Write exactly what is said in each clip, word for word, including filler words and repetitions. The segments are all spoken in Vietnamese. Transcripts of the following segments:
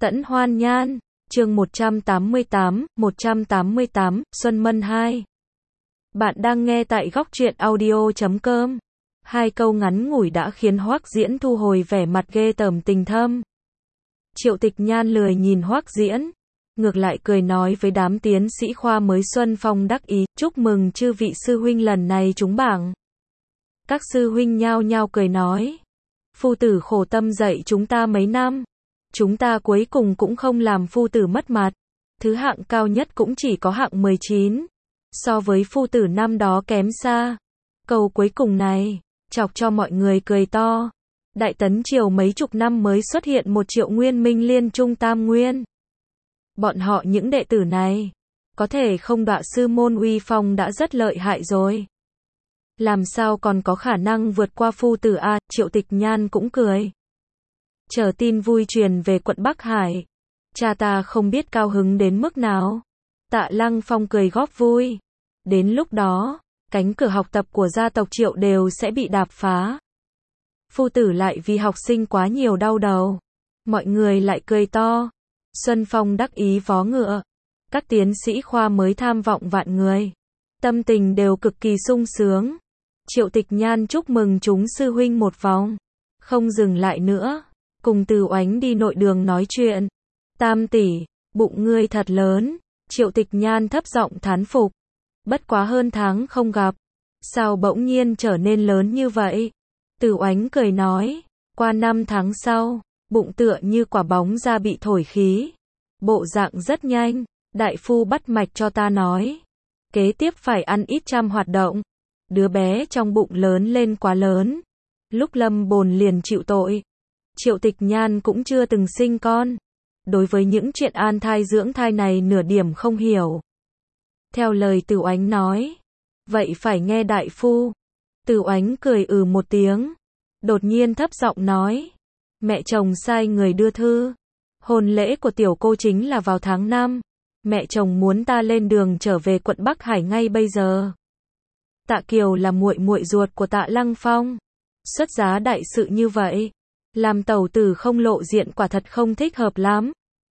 Tẫn Hoan Nhan, chương một trăm tám mươi tám, một trăm tám mươi tám, Xuân Mân hai. Bạn đang nghe tại góc truyện audio chấm com. Hai câu ngắn ngủi đã khiến Hoắc Diễn thu hồi vẻ mặt ghê tởm tình thâm. Triệu Tịch Nhan lười nhìn Hoắc Diễn, ngược lại cười nói với đám tiến sĩ khoa mới Xuân Phong đắc ý, chúc mừng chư vị sư huynh lần này trúng bảng. Các sư huynh nhao nhao cười nói, phu tử khổ tâm dạy chúng ta mấy năm, chúng ta cuối cùng cũng không làm phu tử mất mặt, thứ hạng cao nhất cũng chỉ có hạng mười chín, so với phu tử năm đó kém xa. Câu cuối cùng này, chọc cho mọi người cười to. Đại Tấn Triều mấy chục năm mới xuất hiện một triệu nguyên minh liên trung tam nguyên. Bọn họ những đệ tử này, có thể không đọa sư môn uy phong đã rất lợi hại rồi. Làm sao còn có khả năng vượt qua phu tử a? Triệu Tịch Nhan cũng cười. Chờ tin vui truyền về quận Bắc Hải, cha ta không biết cao hứng đến mức nào. Tạ Lăng Phong cười góp vui. Đến lúc đó, cánh cửa học tập của gia tộc Triệu đều sẽ bị đạp phá. Phu tử lại vì học sinh quá nhiều đau đầu. Mọi người lại cười to. Xuân Phong đắc ý vó ngựa. Các tiến sĩ khoa mới tham vọng vạn người. Tâm tình đều cực kỳ sung sướng. Triệu Tịch Nhan chúc mừng chúng sư huynh một vòng. Không dừng lại nữa. Cùng Từ Oánh đi nội đường nói chuyện. Tam tỷ, bụng ngươi thật lớn. Triệu Tịch Nhan thấp giọng thán phục. Bất quá hơn tháng không gặp. Sao bỗng nhiên trở nên lớn như vậy? Từ Oánh cười nói. Qua năm tháng sau, bụng tựa như quả bóng ra bị thổi khí. Bộ dạng rất nhanh. Đại phu bắt mạch cho ta nói. Kế tiếp phải ăn ít trăm hoạt động. Đứa bé trong bụng lớn lên quá lớn. Lúc lâm bồn liền chịu tội. Triệu Tịch Nhan cũng chưa từng sinh con. Đối với những chuyện an thai dưỡng thai này nửa điểm không hiểu. Theo lời Từ Oánh nói. Vậy phải nghe đại phu. Từ Oánh cười ừ một tiếng. Đột nhiên thấp giọng nói. Mẹ chồng sai người đưa thư. Hôn lễ của tiểu cô chính là vào tháng năm. Mẹ chồng muốn ta lên đường trở về quận Bắc Hải ngay bây giờ. Tạ Kiều là muội muội ruột của Tạ Lăng Phong. Xuất giá đại sự như vậy. Làm tẩu tử không lộ diện quả thật không thích hợp lắm.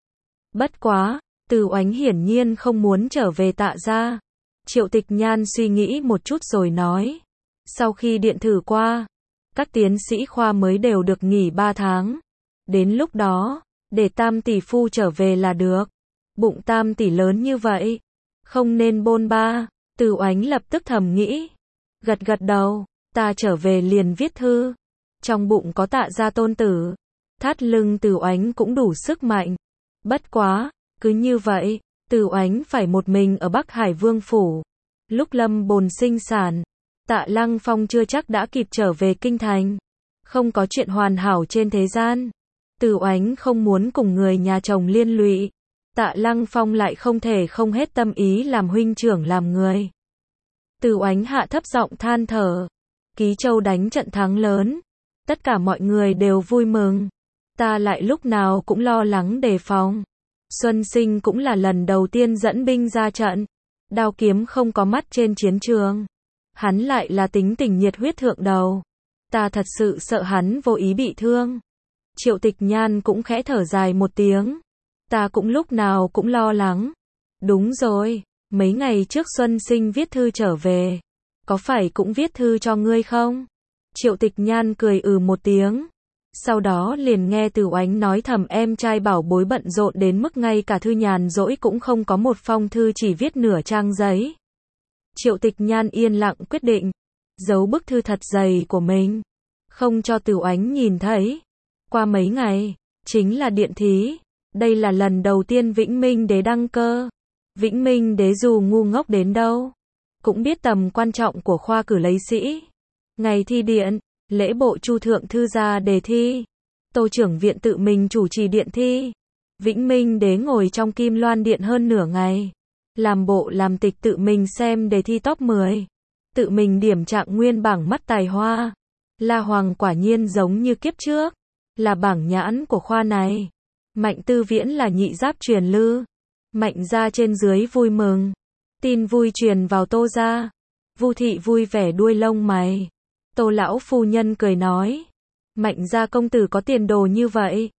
Bất quá, Từ Oánh hiển nhiên không muốn trở về Tạ gia. Triệu Tịch Nhan suy nghĩ một chút rồi nói. Sau khi điện thử qua, các tiến sĩ khoa mới đều được nghỉ ba tháng. Đến lúc đó, để Tam tỷ phu trở về là được. Bụng Tam tỷ lớn như vậy, không nên bôn ba. Từ Oánh lập tức thầm nghĩ. Gật gật đầu, ta trở về liền viết thư. Trong bụng có Tạ gia tôn tử. Thắt lưng Từ Oánh cũng đủ sức mạnh. Bất quá, cứ như vậy, Từ Oánh phải một mình ở Bắc Hải Vương phủ. Lúc lâm bồn sinh sản, Tạ Lăng Phong chưa chắc đã kịp trở về kinh thành. Không có chuyện hoàn hảo trên thế gian. Từ Oánh không muốn cùng người nhà chồng liên lụy. Tạ Lăng Phong lại không thể không hết tâm ý làm huynh trưởng làm người. Từ Oánh hạ thấp giọng than thở. Ký Châu đánh trận thắng lớn. Tất cả mọi người đều vui mừng. Ta lại lúc nào cũng lo lắng đề phòng. Xuân Sinh cũng là lần đầu tiên dẫn binh ra trận. Đao kiếm không có mắt trên chiến trường. Hắn lại là tính tình nhiệt huyết thượng đầu. Ta thật sự sợ hắn vô ý bị thương. Triệu Tịch Nhan cũng khẽ thở dài một tiếng. Ta cũng lúc nào cũng lo lắng. Đúng rồi, mấy ngày trước Xuân Sinh viết thư trở về. Có phải cũng viết thư cho ngươi không? Triệu Tịch Nhan cười ừ một tiếng. Sau đó liền nghe Từ Oánh nói thầm em trai bảo bối bận rộn đến mức ngay cả thư nhàn rỗi cũng không có một phong thư chỉ viết nửa trang giấy. Triệu Tịch Nhan yên lặng quyết định. Giấu bức thư thật dày của mình. Không cho Từ Oánh nhìn thấy. Qua mấy ngày, chính là điện thí. Đây là lần đầu tiên Vĩnh Minh Đế đăng cơ. Vĩnh Minh Đế dù ngu ngốc đến đâu, cũng biết tầm quan trọng của khoa cử lấy sĩ. Ngày thi điện, lễ bộ Chu thượng thư ra đề thi. Tô trưởng viện tự mình chủ trì điện thi. Vĩnh Minh Đế ngồi trong Kim Loan điện hơn nửa ngày. Làm bộ làm tịch tự mình xem đề thi top mười. Tự mình điểm trạng nguyên bảng mắt tài hoa. La Hoàng quả nhiên giống như kiếp trước. Là bảng nhãn của khoa này. Mạnh Tư Viễn là nhị giáp truyền lư. Mạnh gia trên dưới vui mừng. Tin vui truyền vào Tô gia. Vu thị vui vẻ đuôi lông mày. Tô lão phu nhân cười nói. Mạnh gia công tử có tiền đồ như vậy.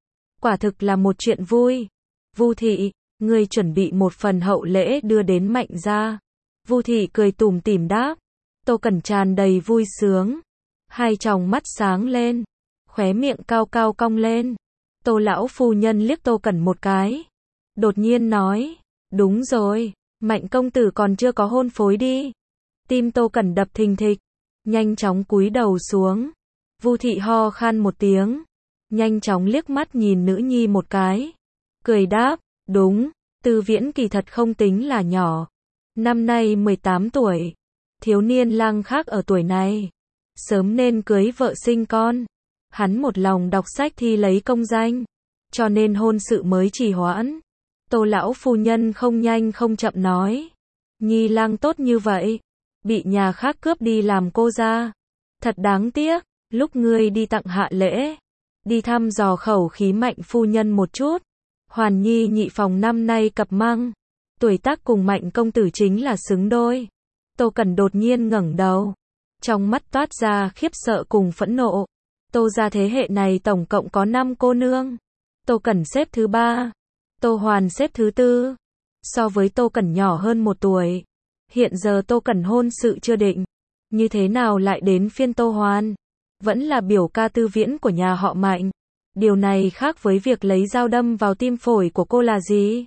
quả thực là một chuyện vui. Vu thị, ngươi chuẩn bị một phần hậu lễ đưa đến Mạnh gia. Vu thị cười tủm tỉm đáp. Tô Cẩn tràn đầy vui sướng, hai tròng mắt sáng lên, khóe miệng cao cao cong lên. Tô lão phu nhân liếc Tô Cẩn một cái, đột nhiên nói, đúng rồi, Mạnh công tử còn chưa có hôn phối đi. Tim Tô Cẩn đập thình thịch, nhanh chóng cúi đầu xuống. Vu thị ho khan một tiếng, nhanh chóng liếc mắt nhìn nữ nhi một cái, cười đáp, đúng, Tư Viễn kỳ thật không tính là nhỏ, năm nay mười tám tuổi, thiếu niên lang khác ở tuổi này, sớm nên cưới vợ sinh con. Hắn một lòng đọc sách thi lấy công danh, cho nên hôn sự mới trì hoãn. Tô lão phu nhân không nhanh không chậm nói, nhi lang tốt như vậy, bị nhà khác cướp đi làm cô gia, thật đáng tiếc. Lúc ngươi đi tặng hạ lễ, đi thăm dò khẩu khí Mạnh phu nhân một chút. Hoàn nhi nhị phòng năm nay cập măng, tuổi tác cùng Mạnh công tử chính là xứng đôi. Tô Cẩn đột nhiên ngẩng đầu, trong mắt toát ra khiếp sợ cùng phẫn nộ. Tô gia thế hệ này tổng cộng có năm cô nương, Tô Cẩn xếp thứ ba, Tô Hoàn xếp thứ tư, so với Tô Cẩn nhỏ hơn một tuổi. Hiện giờ Tô Cẩn hôn sự chưa định, như thế nào lại đến phiên Tô Hoàn? Vẫn là biểu ca Tư Viễn của nhà họ Mạnh. Điều này khác với việc lấy dao đâm vào tim phổi của cô là gì?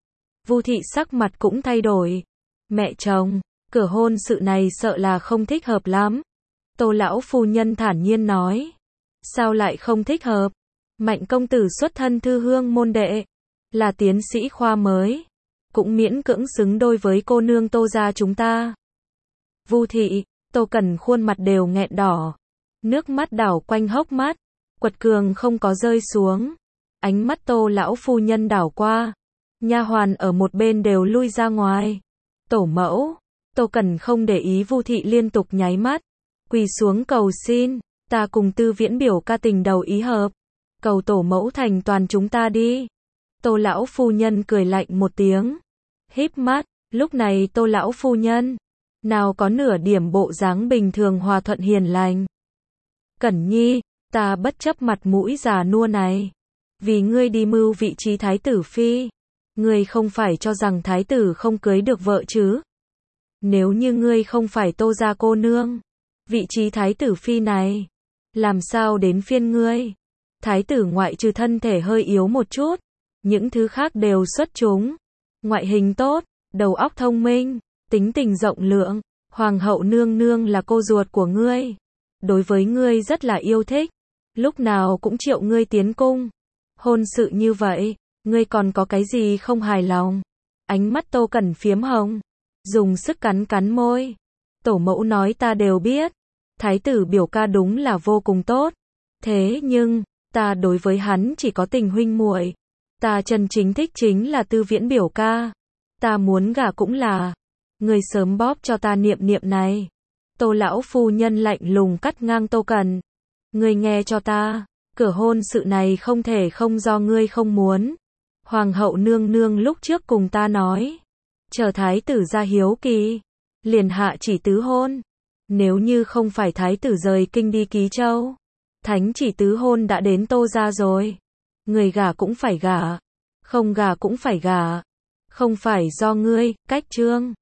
Vu thị sắc mặt cũng thay đổi. Mẹ chồng, cửa hôn sự này sợ là không thích hợp lắm. Tô lão phu nhân thản nhiên nói. Sao lại không thích hợp? Mạnh công tử xuất thân thư hương môn đệ, là tiến sĩ khoa mới, cũng miễn cưỡng xứng đôi với cô nương Tô gia chúng ta. Vu thị, Tô Cẩn khuôn mặt đều nghẹn đỏ, nước mắt đảo quanh hốc mắt, quật cường không có rơi xuống. Ánh mắt Tô lão phu nhân đảo qua, nha hoàn ở một bên đều lui ra ngoài. Tổ mẫu, Tô Cẩn không để ý Vu thị liên tục nháy mắt, quỳ xuống cầu xin, ta cùng Tư Viễn biểu ca tình đầu ý hợp, cầu tổ mẫu thành toàn chúng ta đi. Tô lão phu nhân cười lạnh một tiếng, híp mắt. Lúc này Tô lão phu nhân nào có nửa điểm bộ dáng bình thường hòa thuận hiền lành. Cẩn nhi, ta bất chấp mặt mũi già nua này, vì ngươi đi mưu vị trí thái tử phi, ngươi không phải cho rằng thái tử không cưới được vợ chứ? Nếu như ngươi không phải Tô gia cô nương, vị trí thái tử phi này làm sao đến phiên ngươi? Thái tử ngoại trừ thân thể hơi yếu một chút, những thứ khác đều xuất chúng, ngoại hình tốt, đầu óc thông minh, tính tình rộng lượng. Hoàng hậu nương nương là cô ruột của ngươi, đối với ngươi rất là yêu thích, lúc nào cũng triệu ngươi tiến cung. Hôn sự như vậy, ngươi còn có cái gì không hài lòng? Ánh mắt Tô Cẩn phiếm hồng, dùng sức cắn cắn môi. Tổ mẫu nói ta đều biết, thái tử biểu ca đúng là vô cùng tốt, thế nhưng ta đối với hắn chỉ có tình huynh muội, ta chân chính thích chính là Tư Viễn biểu ca, ta muốn gả cũng là. Người sớm bóp cho ta niệm niệm này. Tô lão phu nhân lạnh lùng cắt ngang Tô Cẩn. Ngươi nghe cho ta, cửa hôn sự này không thể không do ngươi không muốn. Hoàng hậu nương nương lúc trước cùng ta nói, chờ thái tử ra hiếu kỳ, liền hạ chỉ tứ hôn. Nếu như không phải thái tử rời kinh đi Ký Châu, thánh chỉ tứ hôn đã đến Tô gia rồi. Người gả cũng phải gả, không gả cũng phải gả, không phải do ngươi, cách trương.